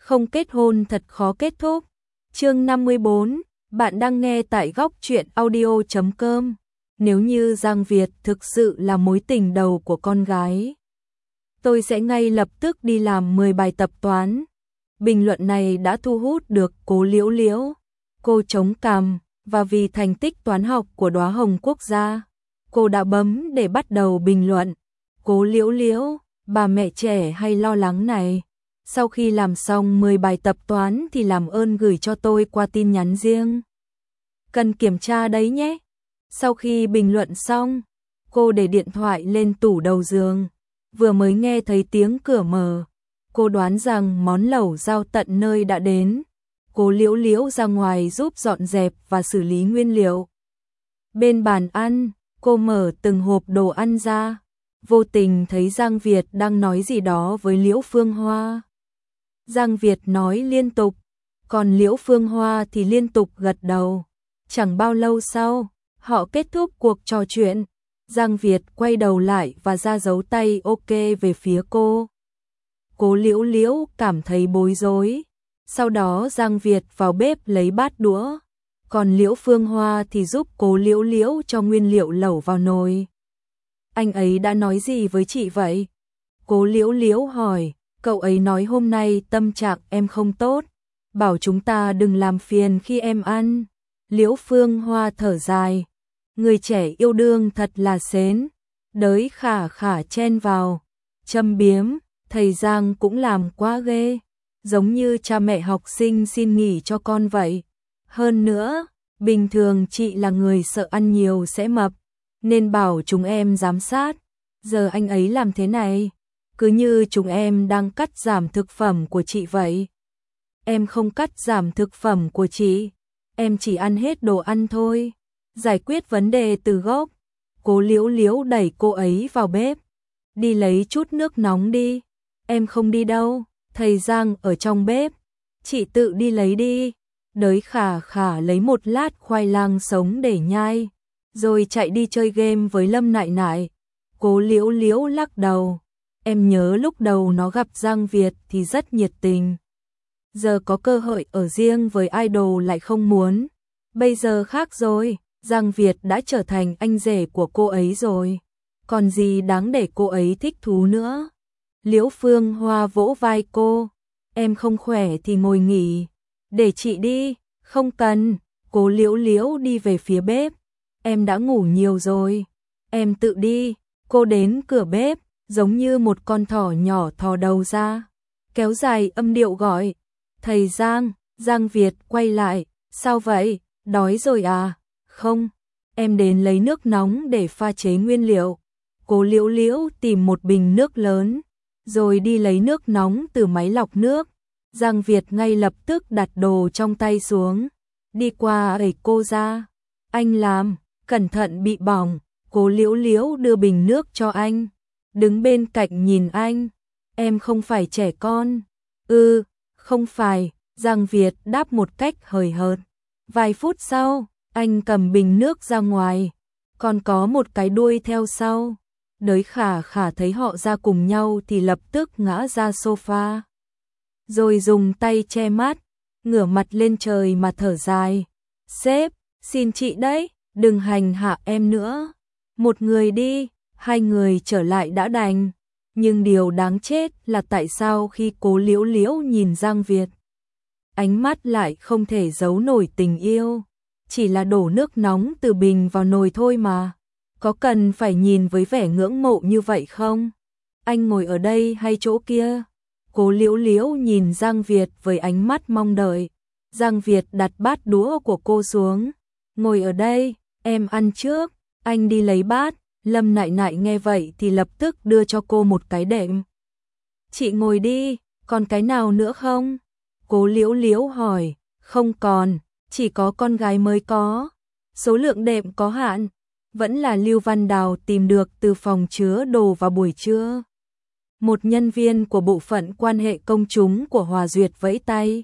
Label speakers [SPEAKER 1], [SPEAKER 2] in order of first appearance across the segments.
[SPEAKER 1] không kết hôn thật khó kết thúc. Chương 54, bạn đang nghe tại góc truyện audio.com. Nếu như Giang Việt thực sự là mối tình đầu của con gái, tôi sẽ ngay lập tức đi làm 10 bài tập toán. Bình luận này đã thu hút được Cố Liễu Liễu. Cô chống cằm, và vì thành tích toán học của đóa hồng quốc gia, cô đã bấm để bắt đầu bình luận. Cố Liễu Liễu, bà mẹ trẻ hay lo lắng này. Sau khi làm xong 10 bài tập toán thì làm ơn gửi cho tôi qua tin nhắn riêng. Cần kiểm tra đấy nhé. Sau khi bình luận xong, cô để điện thoại lên tủ đầu giường. Vừa mới nghe thấy tiếng cửa mở, cô đoán rằng món lẩu giao tận nơi đã đến. Cố Liễu Liễu ra ngoài giúp dọn dẹp và xử lý nguyên liệu. Bên bàn ăn, cô mở từng hộp đồ ăn ra, vô tình thấy Giang Việt đang nói gì đó với Liễu Phương Hoa. Giang Việt nói liên tục, còn Liễu Phương Hoa thì liên tục gật đầu. Chẳng bao lâu sau, họ kết thúc cuộc trò chuyện. Giang Việt quay đầu lại và ra dấu tay ok về phía cô. Cố Liễu Liễu cảm thấy bối rối. Sau đó Giang Việt vào bếp lấy bát đũa, còn Liễu Phương Hoa thì giúp Cố Liễu Liễu cho nguyên liệu lẩu vào nồi. Anh ấy đã nói gì với chị vậy? Cố Liễu Liễu hỏi. Cậu ấy nói hôm nay tâm trạng em không tốt, bảo chúng ta đừng làm phiền khi em ăn. Liễu Phương Hoa thở dài. Người trẻ yêu đương thật là xến. Đới Khả Khả chen vào, châm biếm, thầy Giang cũng làm quá ghê. Giống như cha mẹ học sinh xin nghỉ cho con vậy. Hơn nữa, bình thường chị là người sợ ăn nhiều sẽ mập, nên bảo chúng em giám sát. Giờ anh ấy làm thế này, cứ như chúng em đang cắt giảm thực phẩm của chị vậy. Em không cắt giảm thực phẩm của chị, em chỉ ăn hết đồ ăn thôi. Giải quyết vấn đề từ gốc. Cố Liễu Liễu đẩy cô ấy vào bếp. Đi lấy chút nước nóng đi. Em không đi đâu, thầy Giang ở trong bếp. Chị tự đi lấy đi. Đới Khả Khả lấy một lát khoai lang sống để nhai, rồi chạy đi chơi game với Lâm Nại Nại. Cố Liễu Liễu lắc đầu. Em nhớ lúc đầu nó gặp Giang Việt thì rất nhiệt tình. Giờ có cơ hội ở riêng với idol lại không muốn. Bây giờ khác rồi, Giang Việt đã trở thành anh rể của cô ấy rồi. Còn gì đáng để cô ấy thích thú nữa. Liễu Phương Hoa vỗ vai cô. Em không khỏe thì ngồi nghỉ. Để chị đi. Không cần. Cố Liễu Liễu đi về phía bếp. Em đã ngủ nhiều rồi. Em tự đi. Cô đến cửa bếp, giống như một con thỏ nhỏ thò đầu ra, kéo dài âm điệu gọi. Thầy Giang. Giang Việt quay lại. Sao vậy? Đói rồi à? Không, em đến lấy nước nóng để pha chế nguyên liệu. Cố Liễu Liễu tìm một bình nước lớn, rồi đi lấy nước nóng từ máy lọc nước. Giang Việt ngay lập tức đặt đồ trong tay xuống, đi qua đẩy cô ra. Anh làm, cẩn thận bị bỏng. Cố Liễu Liễu đưa bình nước cho anh, đứng bên cạnh nhìn anh. Em không phải trẻ con. Không phải, Giang Việt đáp một cách hời hợt. Vài phút sau, anh cầm bình nước ra ngoài, còn có một cái đuôi theo sau. Đới Khả Khả thấy họ ra cùng nhau thì lập tức ngã ra sofa, rồi dùng tay che mắt, ngửa mặt lên trời mà thở dài. Sếp, xin chị đấy, đừng hành hạ em nữa. Một người đi, hai người trở lại đã đành. Nhưng điều đáng chết là tại sao khi Cố Liễu Liễu nhìn Giang Việt, ánh mắt lại không thể giấu nổi tình yêu. Chỉ là đổ nước nóng từ bình vào nồi thôi mà. Có cần phải nhìn với vẻ ngưỡng mộ như vậy không? Anh ngồi ở đây hay chỗ kia? Cố Liễu Liễu nhìn Giang Việt với ánh mắt mong đợi. Giang Việt đặt bát đũa của cô xuống. Ngồi ở đây, em ăn trước, anh đi lấy bát. Lâm Nại Nại nghe vậy thì lập tức đưa cho cô một cái đệm. Chị ngồi đi, còn cái nào nữa không? Cố Liễu Liễu hỏi. Không còn, chỉ có con gái mới có. Số lượng đệm có hạn. Vẫn là Lưu Văn Đào tìm được từ phòng chứa đồ vào buổi trưa. Một nhân viên của bộ phận quan hệ công chúng của Hòa Duyệt vẫy tay.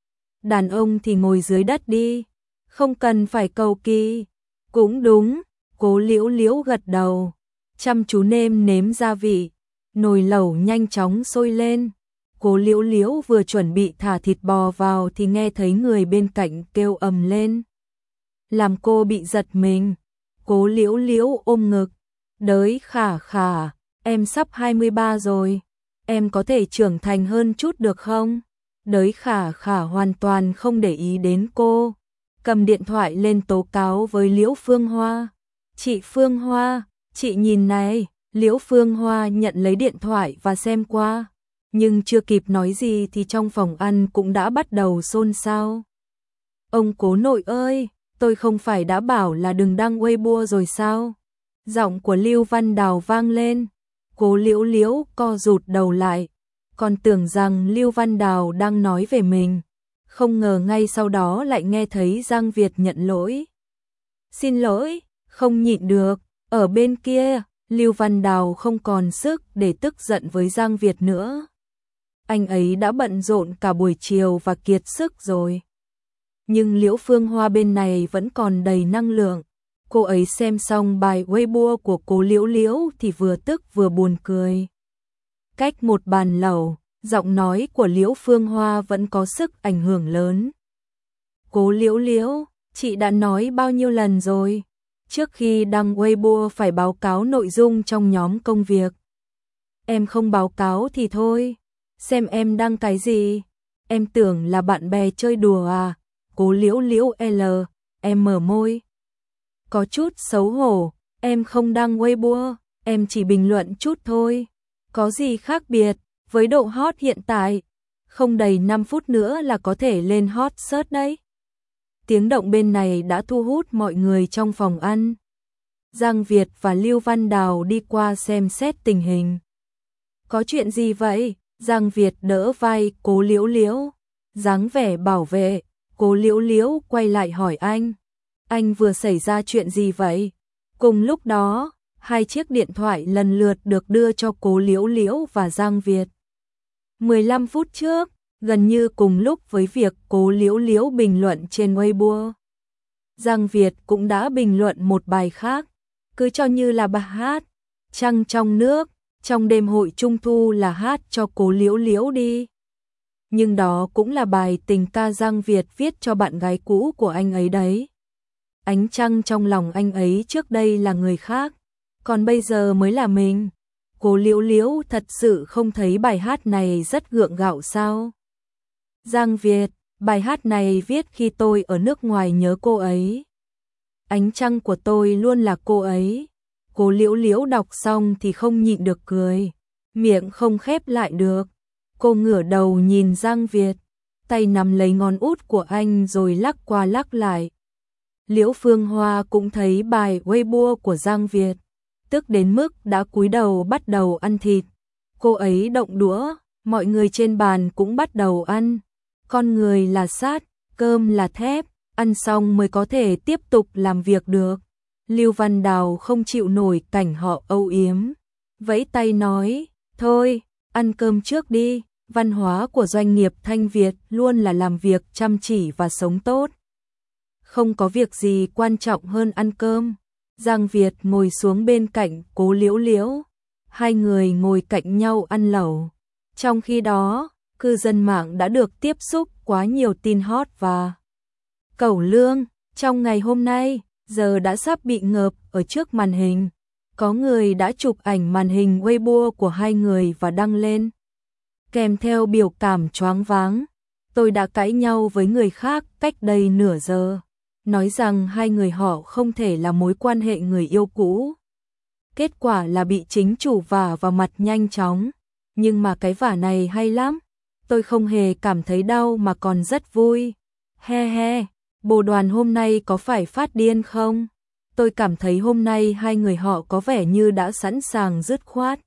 [SPEAKER 1] Đàn ông thì ngồi dưới đất đi, không cần phải cầu kỳ. Cũng đúng, Cố Liễu Liễu gật đầu, chăm chú nêm nếm gia vị. Nồi lẩu nhanh chóng sôi lên. Cố Liễu Liễu vừa chuẩn bị thả thịt bò vào thì nghe thấy người bên cạnh kêu ầm lên. Làm cô bị giật mình. Cố Liễu Liễu ôm ngực. Đới Khả Khả, em sắp 23 rồi. Em có thể trưởng thành hơn chút được không? Đới Khả Khả hoàn toàn không để ý đến cô. Cầm điện thoại lên tố cáo với Liễu Phương Hoa. Chị Phương Hoa, chị nhìn này. Liễu Phương Hoa nhận lấy điện thoại và xem qua. Nhưng chưa kịp nói gì thì trong phòng ăn cũng đã bắt đầu xôn xao. Ông cố nội ơi, tôi không phải đã bảo là đừng đăng Weibo rồi sao? Giọng của Lưu Văn Đào vang lên. Cố Liễu Liễu co rụt đầu lại. Còn tưởng rằng Lưu Văn Đào đang nói về mình. Không ngờ ngay sau đó lại nghe thấy Giang Việt nhận lỗi. Xin lỗi, không nhịn được. Ở bên kia, Lưu Văn Đào không còn sức để tức giận với Giang Việt nữa. Anh ấy đã bận rộn cả buổi chiều và kiệt sức rồi. Nhưng Liễu Phương Hoa bên này vẫn còn đầy năng lượng. Cô ấy xem xong bài Weibo của Cố Liễu Liễu thì vừa tức vừa buồn cười. Cách một bàn lẩu, giọng nói của Liễu Phương Hoa vẫn có sức ảnh hưởng lớn. Cố Liễu Liễu, chị đã nói bao nhiêu lần rồi, trước khi đăng Weibo phải báo cáo nội dung trong nhóm công việc. Em không báo cáo thì thôi, xem em đăng cái gì, em tưởng là bạn bè chơi đùa à? Cố Liễu Liễu em mở môi. Có chút xấu hổ, em không đăng Weibo, em chỉ bình luận chút thôi. Có gì khác biệt, với độ hot hiện tại, không đầy 5 phút nữa là có thể lên hot search đấy. Tiếng động bên này đã thu hút mọi người trong phòng ăn. Giang Việt và Lưu Văn Đào đi qua xem xét tình hình. Có chuyện gì vậy? Giang Việt đỡ vai Cố Liễu Liễu, dáng vẻ bảo vệ. Cố Liễu Liễu quay lại hỏi anh vừa xảy ra chuyện gì vậy? Cùng lúc đó, hai chiếc điện thoại lần lượt được đưa cho Cố Liễu Liễu và Giang Việt. 15 phút trước, gần như cùng lúc với việc Cố Liễu Liễu bình luận trên Weibo, Giang Việt cũng đã bình luận một bài khác, cứ cho như là bài hát Trăng trong nước, trong đêm hội trung thu là hát cho Cố Liễu Liễu đi. Nhưng đó cũng là bài tình ca Giang Việt viết cho bạn gái cũ của anh ấy đấy. Ánh trăng trong lòng anh ấy trước đây là người khác, còn bây giờ mới là mình. Cố Liễu Liễu thật sự không thấy bài hát này rất gượng gạo sao? Giang Việt, bài hát này viết khi tôi ở nước ngoài nhớ cô ấy. Ánh trăng của tôi luôn là cô ấy. Cố Liễu Liễu đọc xong thì không nhịn được cười, miệng không khép lại được. Cô ngửa đầu nhìn Giang Việt, tay nắm lấy ngón út của anh rồi lắc qua lắc lại. Liễu Phương Hoa cũng thấy bài Weibo của Giang Việt, tức đến mức đã cúi đầu bắt đầu ăn thịt. Cô ấy động đũa, mọi người trên bàn cũng bắt đầu ăn. Con người là sắt, cơm là thép, ăn xong mới có thể tiếp tục làm việc được. Lưu Văn Đào không chịu nổi cảnh họ âu yếm, vẫy tay nói, thôi, ăn cơm trước đi. Văn hóa của doanh nghiệp Thanh Việt luôn là làm việc chăm chỉ và sống tốt. Không có việc gì quan trọng hơn ăn cơm. Giang Việt ngồi xuống bên cạnh Cố Liễu Liễu. Hai người ngồi cạnh nhau ăn lẩu. Trong khi đó, cư dân mạng đã được tiếp xúc quá nhiều tin hot và cẩu lương. Trong ngày hôm nay, giờ đã sắp bị ngợp ở trước màn hình. Có người đã chụp ảnh màn hình Weibo của hai người và đăng lên, kèm theo biểu cảm choáng váng. Tôi đã cãi nhau với người khác cách đây nửa giờ, nói rằng hai người họ không thể là mối quan hệ người yêu cũ. Kết quả là bị chính chủ vả vào mặt nhanh chóng. Nhưng mà cái vả này hay lắm. Tôi không hề cảm thấy đau mà còn rất vui. He he, bồ đoàn hôm nay có phải phát điên không? Tôi cảm thấy hôm nay hai người họ có vẻ như đã sẵn sàng dứt khoát.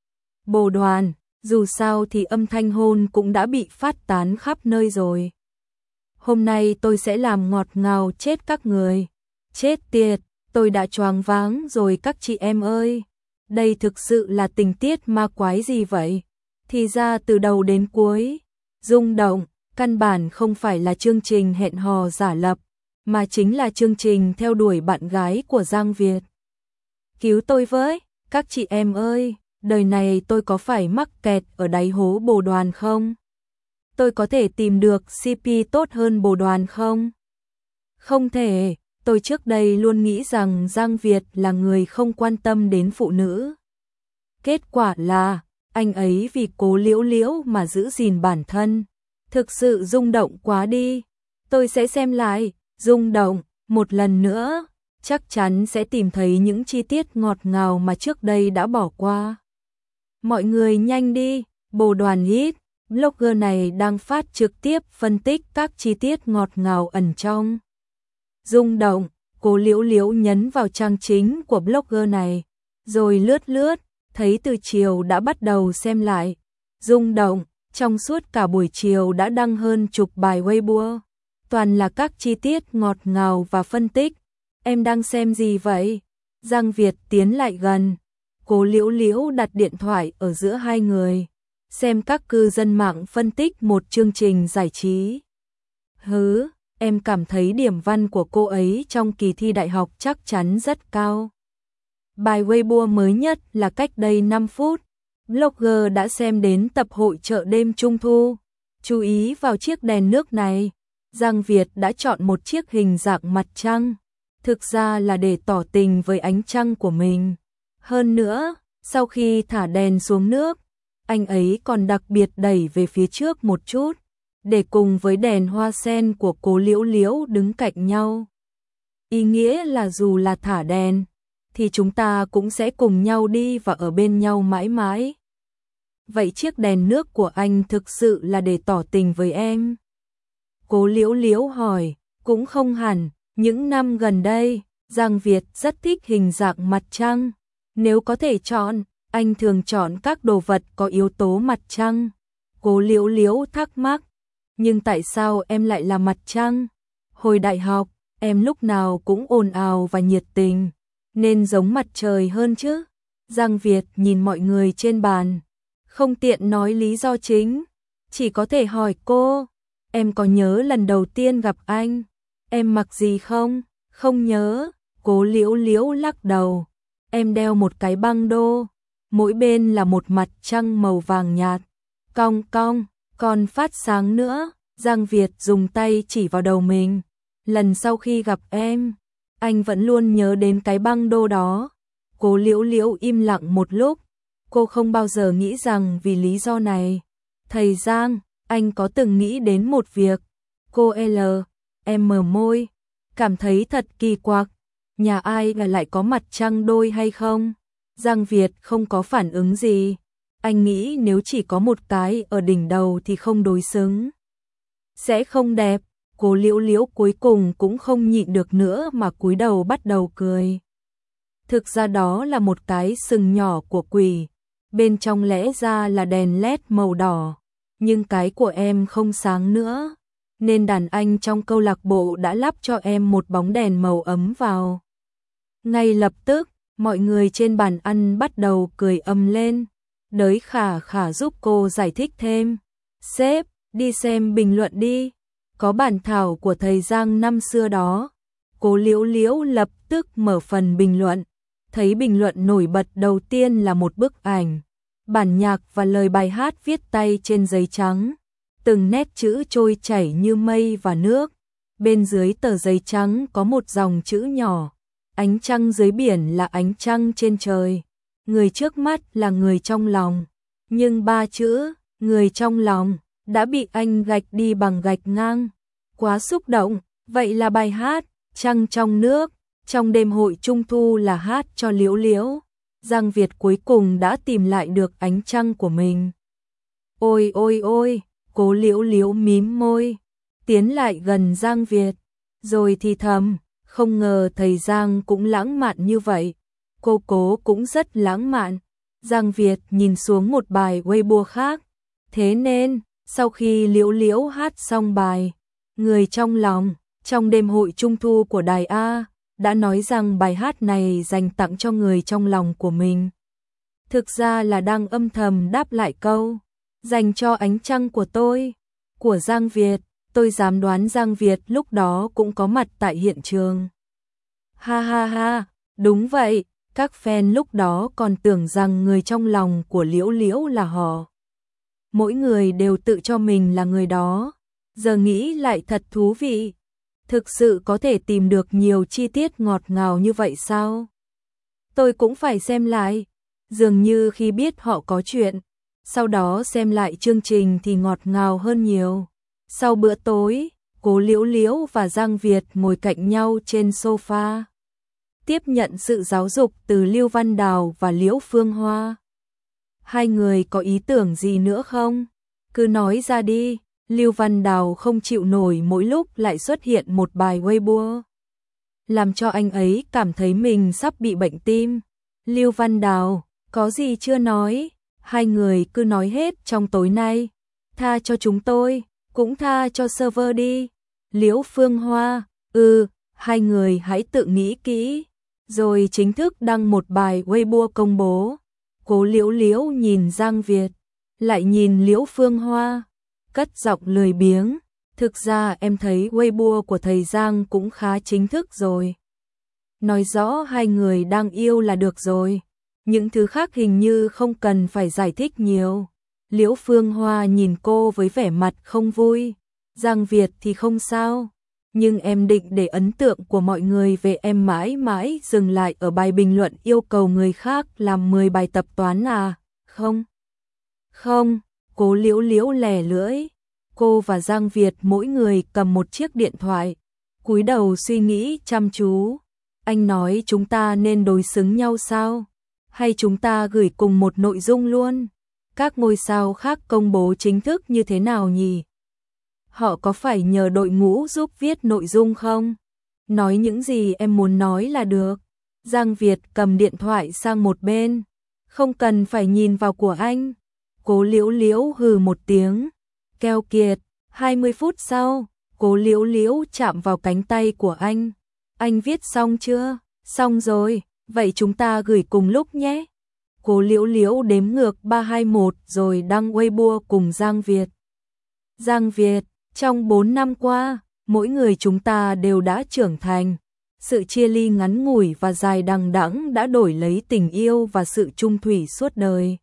[SPEAKER 1] Bồ đoàn, dù sao thì âm thanh hôn cũng đã bị phát tán khắp nơi rồi. Hôm nay tôi sẽ làm ngọt ngào chết các người. Chết tiệt, tôi đã choáng váng rồi các chị em ơi. Đây thực sự là tình tiết ma quái gì vậy? Thì ra từ đầu đến cuối, rung động, căn bản không phải là chương trình hẹn hò giả lập, mà chính là chương trình theo đuổi bạn gái của Giang Việt. Cứu tôi với, các chị em ơi, đời này tôi có phải mắc kẹt ở đáy hố Bồ Đoàn không? Tôi có thể tìm được CP tốt hơn Bồ Đoàn không? Không thể, tôi trước đây luôn nghĩ rằng Giang Việt là người không quan tâm đến phụ nữ. Kết quả là, anh ấy vì cố Liễu Liễu mà giữ gìn bản thân. Thực sự rung động quá đi. Tôi sẽ xem lại, rung động, một lần nữa, chắc chắn sẽ tìm thấy những chi tiết ngọt ngào mà trước đây đã bỏ qua. Mọi người nhanh đi, Bồ Đoàn hit, blogger này đang phát trực tiếp phân tích các chi tiết ngọt ngào ẩn trong. Rung động, cố Liễu Liễu nhấn vào trang chính của blogger này, rồi lướt lướt, thấy từ chiều đã bắt đầu xem lại. Rung động, trong suốt cả buổi chiều đã đăng hơn chục bài Weibo, toàn là các chi tiết ngọt ngào và phân tích. Em đang xem gì vậy? Giang Việt tiến lại gần, cố Liễu Liễu đặt điện thoại ở giữa hai người, xem các cư dân mạng phân tích một chương trình giải trí. Hứ, em cảm thấy điểm văn của cô ấy trong kỳ thi đại học chắc chắn rất cao. Bài Weibo mới nhất là cách đây 5 phút. Blogger đã xem đến tập hội chợ đêm Trung Thu. Chú ý vào chiếc đèn nước này. Giang Việt đã chọn một chiếc hình dạng mặt trăng. Thực ra là để tỏ tình với ánh trăng của mình. Hơn nữa, sau khi thả đèn xuống nước, anh ấy còn đặc biệt đẩy về phía trước một chút, để cùng với đèn hoa sen của cố Liễu Liễu đứng cạnh nhau. Ý nghĩa là dù là thả đèn, thì chúng ta cũng sẽ cùng nhau đi và ở bên nhau mãi mãi. Vậy chiếc đèn nước của anh thực sự là để tỏ tình với em? Cố Liễu Liễu hỏi, cũng không hẳn, những năm gần đây, Giang Việt rất thích hình dạng mặt trăng. Nếu có thể chọn, anh thường chọn các đồ vật có yếu tố mặt trăng. Cố Liễu Liễu thắc mắc, nhưng tại sao em lại là mặt trăng? Hồi đại học, em lúc nào cũng ồn ào và nhiệt tình, nên giống mặt trời hơn chứ. Giang Việt nhìn mọi người trên bàn, không tiện nói lý do chính, chỉ có thể hỏi cô, em có nhớ lần đầu tiên gặp anh, em mặc gì không? Không nhớ, cố Liễu Liễu lắc đầu, em đeo một cái băng đô, mỗi bên là một mặt trăng màu vàng nhạt, cong cong, còn phát sáng nữa. Giang Việt dùng tay chỉ vào đầu mình, lần sau khi gặp em, anh vẫn luôn nhớ đến cái băng đô đó. Cố Liễu Liễu im lặng một lúc, cô không bao giờ nghĩ rằng vì lý do này. Thầy Giang, anh có từng nghĩ đến một việc. Cô em mở môi, cảm thấy thật kỳ quặc, nhà ai là lại có mặt trăng đôi hay không? Giang Việt không có phản ứng gì, anh nghĩ nếu chỉ có một cái ở đỉnh đầu thì không đối xứng, sẽ không đẹp. Cố Liễu Liễu cuối cùng cũng không nhịn được nữa mà cúi đầu bắt đầu cười. Thực ra đó là một cái sừng nhỏ của quỷ, bên trong lẽ ra là đèn LED màu đỏ, nhưng cái của em không sáng nữa, nên đàn anh trong câu lạc bộ đã lắp cho em một bóng đèn màu ấm vào. Ngay lập tức, mọi người trên bàn ăn bắt đầu cười ầm lên. Đới Khả Khả giúp cô giải thích thêm. Sếp, đi xem bình luận đi. Có bản thảo của thầy Giang năm xưa đó. Cố Liễu Liễu lập tức mở phần bình luận. Thấy bình luận nổi bật đầu tiên là một bức ảnh, bản nhạc và lời bài hát viết tay trên giấy trắng. Từng nét chữ trôi chảy như mây và nước. Bên dưới tờ giấy trắng có một dòng chữ nhỏ. Ánh trăng dưới biển là ánh trăng trên trời. Người trước mắt là người trong lòng. Nhưng ba chữ, người trong lòng, đã bị anh gạch đi bằng gạch ngang. Quá xúc động, vậy là bài hát, Trăng trong nước, trong đêm hội Trung Thu là hát cho Liễu Liễu. Giang Việt cuối cùng đã tìm lại được ánh trăng của mình. Ôi ôi ôi, cố Liễu Liễu mím môi, tiến lại gần Giang Việt, rồi thì thầm, không ngờ thầy Giang cũng lãng mạn như vậy. Cô Cố cũng rất lãng mạn. Giang Việt nhìn xuống một bài Weibo khác. Thế nên, sau khi Liễu Liễu hát xong bài Người trong lòng, trong đêm hội Trung Thu của Đài A, đã nói rằng bài hát này dành tặng cho người trong lòng của mình. Thực ra là đang âm thầm đáp lại câu dành cho ánh trăng của tôi, của Giang Việt. Tôi dám đoán Giang Việt lúc đó cũng có mặt tại hiện trường. Ha ha ha, đúng vậy, Các fan lúc đó còn tưởng rằng người trong lòng của Liễu Liễu là họ. Mỗi người đều tự cho mình là người đó. Giờ nghĩ lại thật thú vị. Thực sự có thể tìm được nhiều chi tiết ngọt ngào như vậy sao? Tôi cũng phải xem lại. Dường như khi biết họ có chuyện, sau đó xem lại chương trình thì ngọt ngào hơn nhiều. Sau bữa tối, Cố Liễu Liễu và Giang Việt ngồi cạnh nhau trên sofa, tiếp nhận sự giáo dục từ Lưu Văn Đào và Liễu Phương Hoa. Hai người có ý tưởng gì nữa không? Cứ nói ra đi. Lưu Văn Đào không chịu nổi mỗi lúc lại xuất hiện một bài Weibo, làm cho anh ấy cảm thấy mình sắp bị bệnh tim. Lưu Văn Đào, có gì chưa nói? Hai người cứ nói hết trong tối nay. Tha cho chúng tôi, cũng tha cho server đi. Liễu Phương Hoa, hai người hãy tự nghĩ kỹ, rồi chính thức đăng một bài Weibo công bố. Cố Liễu Liễu nhìn Giang Việt, lại nhìn Liễu Phương Hoa, cất giọng lười biếng. Thực ra em thấy Weibo của thầy Giang cũng khá chính thức rồi. Nói rõ hai người đang yêu là được rồi. Những thứ khác hình như không cần phải giải thích nhiều. Liễu Phương Hoa nhìn cô với vẻ mặt không vui. Giang Việt thì không sao. Nhưng em định để ấn tượng của mọi người về em mãi mãi dừng lại ở bài bình luận yêu cầu người khác làm 10 bài tập toán à? Không. Không, Cố Liễu Liễu lè lưỡi. Cô và Giang Việt mỗi người cầm một chiếc điện thoại, cúi đầu suy nghĩ chăm chú. Anh nói chúng ta nên đối xứng nhau sao? Hay chúng ta gửi cùng một nội dung luôn? Các ngôi sao khác công bố chính thức như thế nào nhỉ? Họ có phải nhờ đội ngũ giúp viết nội dung không? Nói những gì em muốn nói là được. Giang Việt cầm điện thoại sang một bên. Không cần phải nhìn vào của anh. Cố Liễu Liễu hừ một tiếng. Keo kiệt. 20 phút sau, Cố Liễu Liễu chạm vào cánh tay của anh. Anh viết xong chưa? Xong rồi, vậy chúng ta gửi cùng lúc nhé. Cố Liễu Liễu đếm ngược 3, 2, 1 rồi đăng Weibo cùng Giang Việt. Giang Việt, trong 4 năm qua, mỗi người chúng ta đều đã trưởng thành. Sự chia ly ngắn ngủi và dài đằng đẵng đã đổi lấy tình yêu và sự chung thủy suốt đời.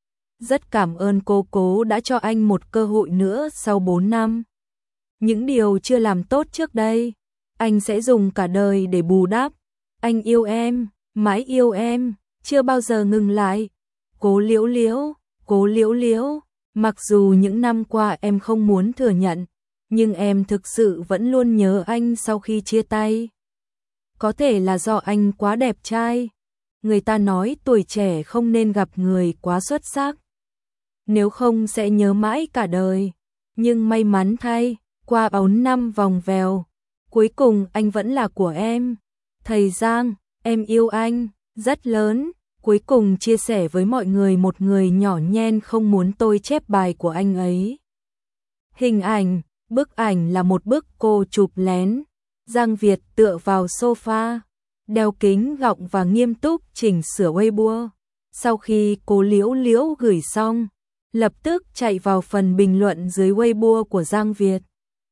[SPEAKER 1] Rất cảm ơn cô Cố đã cho anh một cơ hội nữa sau 4 năm. Những điều chưa làm tốt trước đây, anh sẽ dùng cả đời để bù đắp. Anh yêu em, mãi yêu em, chưa bao giờ ngừng lại. Cố Liễu Liễu, Cố Liễu Liễu, mặc dù những năm qua em không muốn thừa nhận, nhưng em thực sự vẫn luôn nhớ anh sau khi chia tay. Có thể là do anh quá đẹp trai. Người ta nói tuổi trẻ không nên gặp người quá xuất sắc, nếu không sẽ nhớ mãi cả đời. Nhưng may mắn thay, qua 4 năm vòng vèo, cuối cùng anh vẫn là của em. Thầy Giang, em yêu anh rất lớn. Cuối cùng chia sẻ với mọi người một người nhỏ nhen không muốn tôi chép bài của anh ấy. Hình ảnh, bức ảnh là một bức cô chụp lén. Giang Việt tựa vào sofa, đeo kính gọng và nghiêm túc chỉnh sửa Weibo. Sau khi Cố Liễu Liễu gửi xong, lập tức chạy vào phần bình luận dưới Weibo của Giang Việt.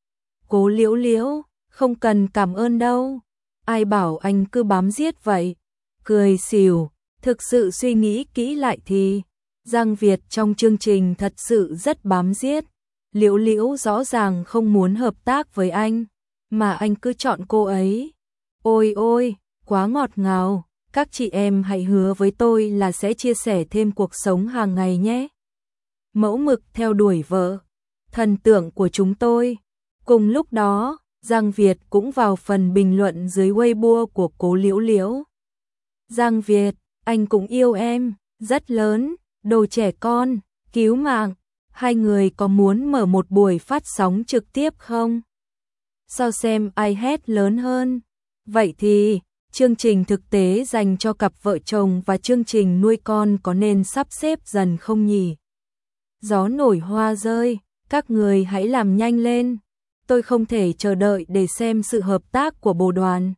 [SPEAKER 1] Cố Liễu Liễu, không cần cảm ơn đâu. Ai bảo anh cứ bám giết vậy? Cười xỉu. Thực sự suy nghĩ kỹ lại thì Giang Việt trong chương trình thật sự rất bám giết. Liễu Liễu rõ ràng không muốn hợp tác với anh, mà anh cứ chọn cô ấy. Ôi ôi, quá ngọt ngào. Các chị em hãy hứa với tôi là sẽ chia sẻ thêm cuộc sống hàng ngày nhé. Mẫu mực theo đuổi vợ, thần tượng của chúng tôi. Cùng lúc đó, Giang Việt cũng vào phần bình luận dưới Weibo của Cố Liễu Liễu. Giang Việt, anh cũng yêu em, rất lớn, đồ trẻ con, cứu mạng. Hai người có muốn mở một buổi phát sóng trực tiếp không? So xem ai hét lớn hơn. Vậy thì, chương trình thực tế dành cho cặp vợ chồng và chương trình nuôi con có nên sắp xếp dần không nhỉ? Gió nổi hoa rơi, các người hãy làm nhanh lên. Tôi không thể chờ đợi để xem sự hợp tác của bồ đoàn.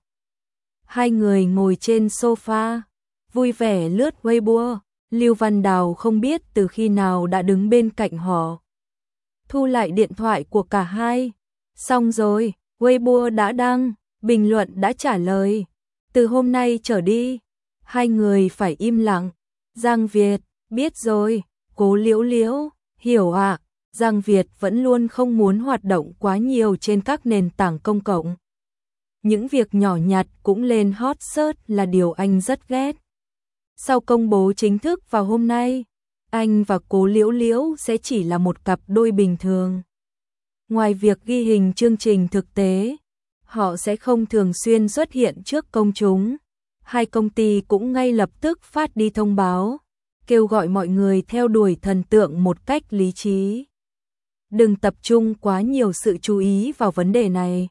[SPEAKER 1] Hai người ngồi trên sofa, vui vẻ lướt Weibo. Lưu Văn Đào không biết từ khi nào đã đứng bên cạnh họ. Thu lại điện thoại của cả hai. Xong rồi, Weibo đã đăng, bình luận đã trả lời. Từ hôm nay trở đi, Hai người phải im lặng. Giang Việt, biết rồi. Cố Liễu Liễu, hiểu ạ. Giang Việt vẫn luôn không muốn hoạt động quá nhiều trên các nền tảng công cộng. Những việc nhỏ nhặt cũng lên hot search là điều anh rất ghét. Sau công bố chính thức vào hôm nay, anh và Cố Liễu Liễu sẽ chỉ là một cặp đôi bình thường. Ngoài việc ghi hình chương trình thực tế, họ sẽ không thường xuyên xuất hiện trước công chúng. Hai công ty cũng ngay lập tức phát đi thông báo, kêu gọi mọi người theo đuổi thần tượng một cách lý trí. Đừng tập trung quá nhiều sự chú ý vào vấn đề này.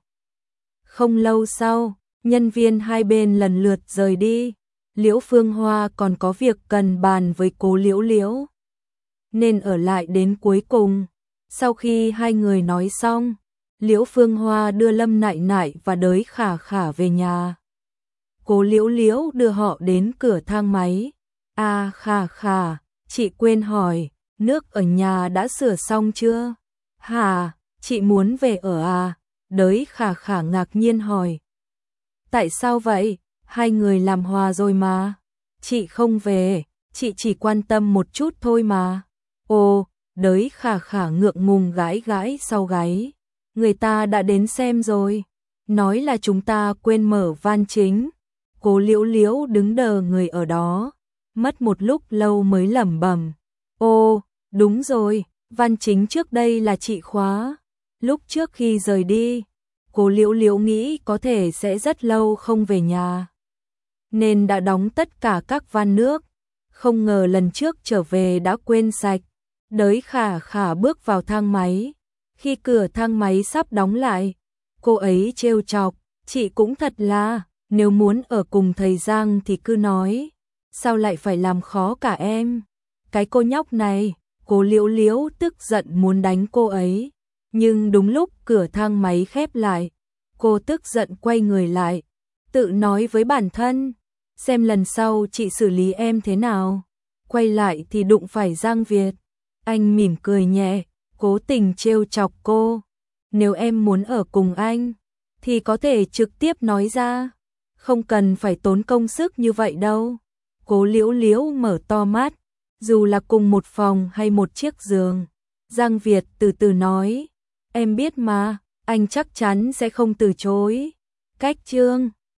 [SPEAKER 1] Không lâu sau, nhân viên hai bên lần lượt rời đi. Liễu Phương Hoa còn có việc cần bàn với Cố Liễu Liễu, nên ở lại đến cuối cùng. Sau khi hai người nói xong, Liễu Phương Hoa đưa Lâm Nại Nại và Đới Khả Khả về nhà. Cố Liễu Liễu đưa họ đến cửa thang máy. À Khả Khả, chị quên hỏi, nước ở nhà đã sửa xong chưa? Hả, chị muốn về ở à? Đới Khả Khả ngạc nhiên hỏi. Tại sao vậy? Hai người làm hòa rồi mà. Chị không về, chị chỉ quan tâm một chút thôi mà. Ồ, Đới Khả Khả ngượng ngùng gãi gãi sau gáy. Người ta đã đến xem rồi. Nói là chúng ta quên mở van chính. Cố Liễu Liễu đứng đờ người ở đó. Mất một lúc lâu mới lẩm bẩm. Ồ, đúng rồi, van chính trước đây là chị khóa. Lúc trước khi rời đi, Cố Liễu Liễu nghĩ có thể sẽ rất lâu không về nhà, nên đã đóng tất cả các van nước. Không ngờ lần trước trở về đã quên sạch. Đới Khả Khả bước vào thang máy. Khi cửa thang máy sắp đóng lại, cô ấy trêu chọc, chị cũng thật là, nếu muốn ở cùng thầy Giang thì cứ nói, sao lại phải làm khó cả em? Cái cô nhóc này. Cố Liễu Liễu tức giận muốn đánh cô ấy, nhưng đúng lúc cửa thang máy khép lại, cô tức giận quay người lại, tự nói với bản thân, xem lần sau chị xử lý em thế nào. Quay lại thì đụng phải Giang Việt. Anh mỉm cười nhẹ, cố tình trêu chọc cô. Nếu em muốn ở cùng anh, thì có thể trực tiếp nói ra, không cần phải tốn công sức như vậy đâu. Cố Liễu Liễu mở to mắt, dù là cùng một phòng hay một chiếc giường. Giang Việt từ từ nói, em biết mà, anh chắc chắn sẽ không từ chối. Cách chương